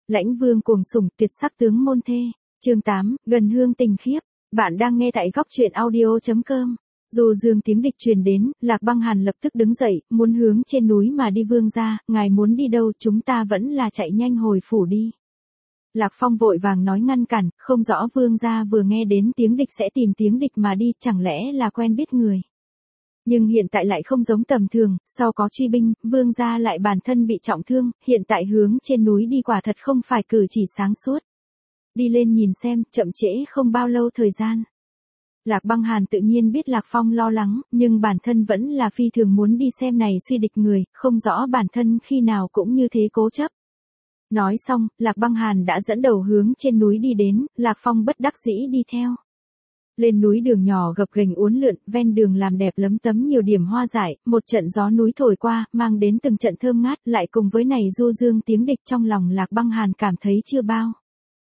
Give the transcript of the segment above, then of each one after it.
Lãnh vương cuồng sủng tuyệt sắc tướng môn thê. Chương 8, gần hương tình khiếp. Bạn đang nghe tại góc truyện audio.com. Dù dương tiếng địch truyền đến, Lạc Băng Hàn lập tức đứng dậy, muốn hướng trên núi mà đi. Vương gia, ngài muốn đi đâu, chúng ta vẫn là chạy nhanh hồi phủ đi. Lạc Phong vội vàng nói ngăn cản, không rõ vương gia vừa nghe đến tiếng địch sẽ tìm tiếng địch mà đi, chẳng lẽ là quen biết người. Nhưng hiện tại lại không giống tầm thường, sau có truy binh, vương gia lại bản thân bị trọng thương, hiện tại hướng trên núi đi quả thật không phải cử chỉ sáng suốt. Đi lên nhìn xem, chậm trễ không bao lâu thời gian. Lạc Băng Hàn tự nhiên biết Lạc Phong lo lắng, nhưng bản thân vẫn là phi thường muốn đi xem này suy địch người, không rõ bản thân khi nào cũng như thế cố chấp. Nói xong, Lạc Băng Hàn đã dẫn đầu hướng trên núi đi đến, Lạc Phong bất đắc dĩ đi theo. Lên núi đường nhỏ gập ghềnh uốn lượn, ven đường làm đẹp lấm tấm nhiều điểm hoa dại, một trận gió núi thổi qua, mang đến từng trận thơm ngát, lại cùng với này du dương tiếng địch trong lòng Lạc Băng Hàn cảm thấy chưa bao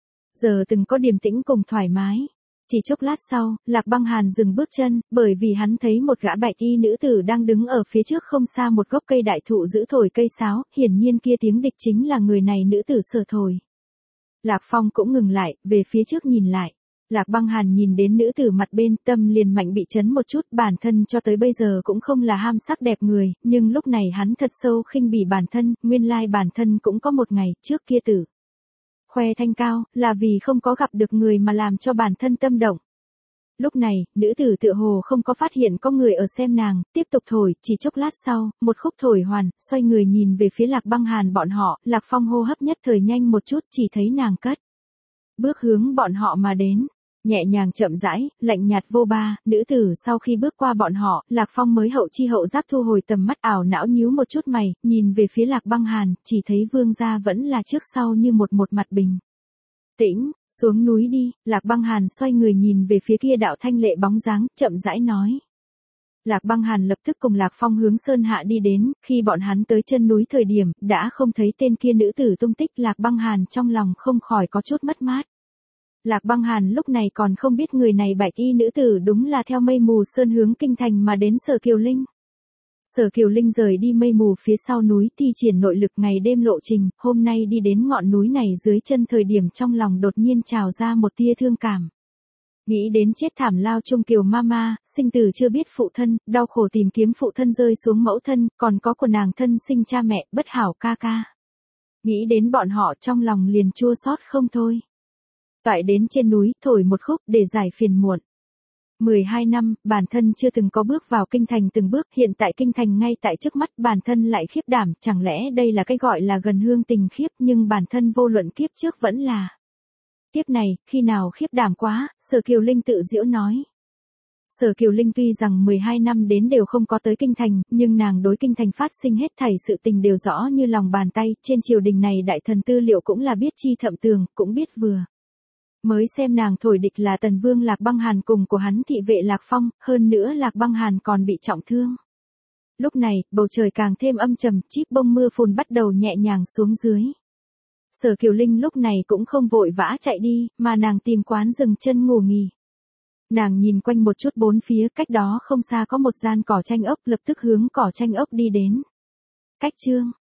giờ từng có điềm tĩnh cùng thoải mái. Chỉ chốc lát sau, Lạc Băng Hàn dừng bước chân, bởi vì hắn thấy một gã bạch y nữ tử đang đứng ở phía trước không xa một gốc cây đại thụ giữ thổi cây sáo, hiển nhiên kia tiếng địch chính là người này nữ tử sở thổi. Lạc Phong cũng ngừng lại, về phía trước nhìn lại. Lạc Băng Hàn nhìn đến nữ tử mặt bên, tâm liền mạnh bị chấn một chút, bản thân cho tới bây giờ cũng không là ham sắc đẹp người, nhưng lúc này hắn thật sâu khinh bỉ bản thân, nguyên lai bản thân cũng có một ngày, trước kia tử khoe thanh cao, là vì không có gặp được người mà làm cho bản thân tâm động. Lúc này, nữ tử tựa hồ không có phát hiện có người ở xem nàng, tiếp tục thổi, chỉ chốc lát sau, một khúc thổi hoàn, xoay người nhìn về phía Lạc Băng Hàn bọn họ, Lạc Phong hô hấp nhất thời nhanh một chút, chỉ thấy nàng cất bước hướng bọn họ mà đến. Nhẹ nhàng chậm rãi, lạnh nhạt vô ba, nữ tử sau khi bước qua bọn họ, Lạc Phong mới hậu chi hậu giác thu hồi tầm mắt, ảo não nhíu một chút mày, nhìn về phía Lạc Băng Hàn, chỉ thấy vương gia vẫn là trước sau như một mặt bình tĩnh. Xuống núi đi. Lạc Băng Hàn xoay người nhìn về phía kia đạo thanh lệ bóng dáng, chậm rãi nói. Lạc Băng Hàn lập tức cùng Lạc Phong hướng sơn hạ đi đến, khi bọn hắn tới chân núi thời điểm, đã không thấy tên kia nữ tử tung tích. Lạc Băng Hàn trong lòng không khỏi có chút mất mát. Lạc Băng Hàn lúc này còn không biết người này bạch y nữ tử đúng là theo Mây Mù Sơn hướng kinh thành mà đến Sở Kiều Linh. Sở Kiều Linh rời đi Mây Mù phía sau núi thi triển nội lực ngày đêm lộ trình, hôm nay đi đến ngọn núi này dưới chân thời điểm trong lòng đột nhiên trào ra một tia thương cảm. Nghĩ đến chết thảm lao chung Kiều Mama, sinh tử chưa biết phụ thân, đau khổ tìm kiếm phụ thân rơi xuống mẫu thân, còn có của nàng thân sinh cha mẹ, bất hảo ca ca. Nghĩ đến bọn họ trong lòng liền chua xót không thôi. Toại đến trên núi, thổi một khúc để giải phiền muộn. 12 năm, bản thân chưa từng có bước vào kinh thành từng bước, hiện tại kinh thành ngay tại trước mắt, bản thân lại khiếp đảm, chẳng lẽ đây là cái gọi là gần hương tình khiếp, nhưng bản thân vô luận kiếp trước vẫn là. Kiếp này, khi nào khiếp đảm quá, Sở Kiều Linh tự giễu nói. Sở Kiều Linh tuy rằng 12 năm đến đều không có tới kinh thành, nhưng nàng đối kinh thành phát sinh hết thảy sự tình đều rõ như lòng bàn tay, trên triều đình này đại thần tư liệu cũng là biết chi thậm tường, cũng biết vừa. Mới xem nàng thổi địch là Tần Vương Lạc Băng Hàn cùng của hắn thị vệ Lạc Phong, hơn nữa Lạc Băng Hàn còn bị trọng thương. Lúc này, bầu trời càng thêm âm trầm, chíp bông mưa phùn bắt đầu nhẹ nhàng xuống dưới. Sở Kiều Linh lúc này cũng không vội vã chạy đi, mà nàng tìm quán dừng chân ngủ nghỉ. Nàng nhìn quanh một chút bốn phía, cách đó không xa có một gian cỏ tranh ốc, lập tức hướng cỏ tranh ốc đi đến. Cách chương